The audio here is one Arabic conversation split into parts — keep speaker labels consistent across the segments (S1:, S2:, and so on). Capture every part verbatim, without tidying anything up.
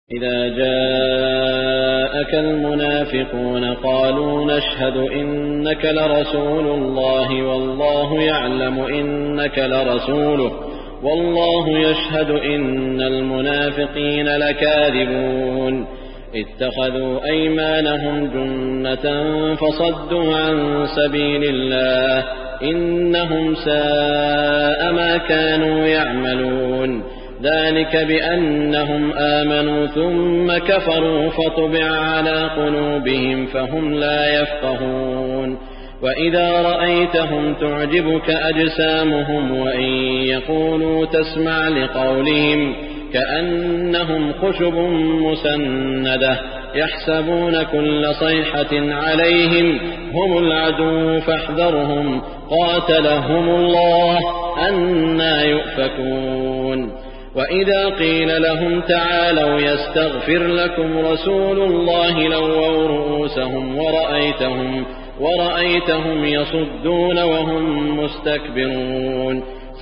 S1: إذا جاءك المنافقون قالوا نشهد إنك لرسول الله والله يعلم إنك لرسوله والله يشهد إن المنافقين لكاذبون اتخذوا أيمانهم جنة فصدوا عن سبيل الله إنهم ساء ما كانوا يعملون ذلك بأنهم آمنوا ثم كفروا فطبع على قلوبهم فهم لا يفقهون وإذا رأيتهم تعجبك أجسامهم وإن يقولوا تسمع لقولهم كأنهم خشب مسندة يحسبون كل صيحة عليهم هم العدو فاحذرهم قاتلهم الله أنى يؤفكون وإذا قيل لهم تعالوا يستغفر لكم رسول الله لووا رؤوسهم ورأيتهم, ورأيتهم يصدون وهم مستكبرون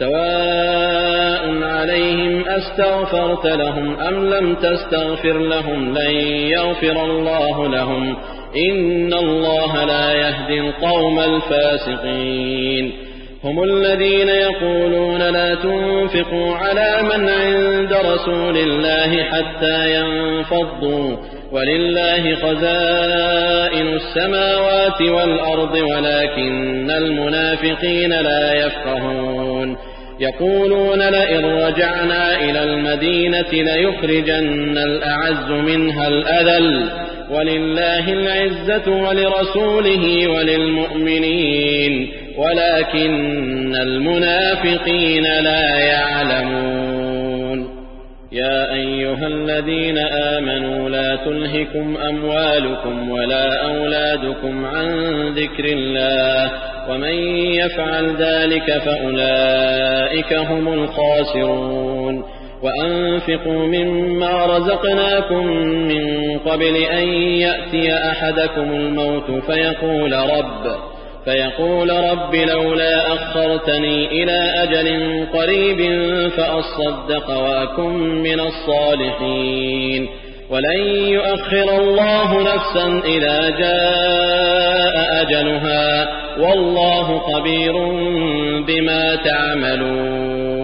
S1: سواء عليهم أستغفرت لهم أم لم تستغفر لهم لن يغفر الله لهم إن الله لا يهدي القوم الفاسقين هم الذين يقولون لا تنفقوا على من عند رسول الله حتى ينفضوا ولله خزائن السماوات والأرض ولكن المنافقين لا يفقهون يقولون لئن رجعنا إلى المدينة ليخرجن الأعز منها الأذل ولله العزة ولرسوله وللمؤمنين ولكن المنافقين لا يعلمون يا أيها الذين آمنوا لا تلهكم أموالكم ولا أولادكم عن ذكر الله ومن يفعل ذلك فأولئك هم الخاسرون وأنفقوا مما رزقناكم من قبل أن يأتي أحدكم الموت فيقول رب فيقول رب لولا أخرتني إلى أجل قريب فأصدق وأكن من الصالحين ولن يؤخر الله نفسا إذا جاء أجلها والله خبير بما تعملون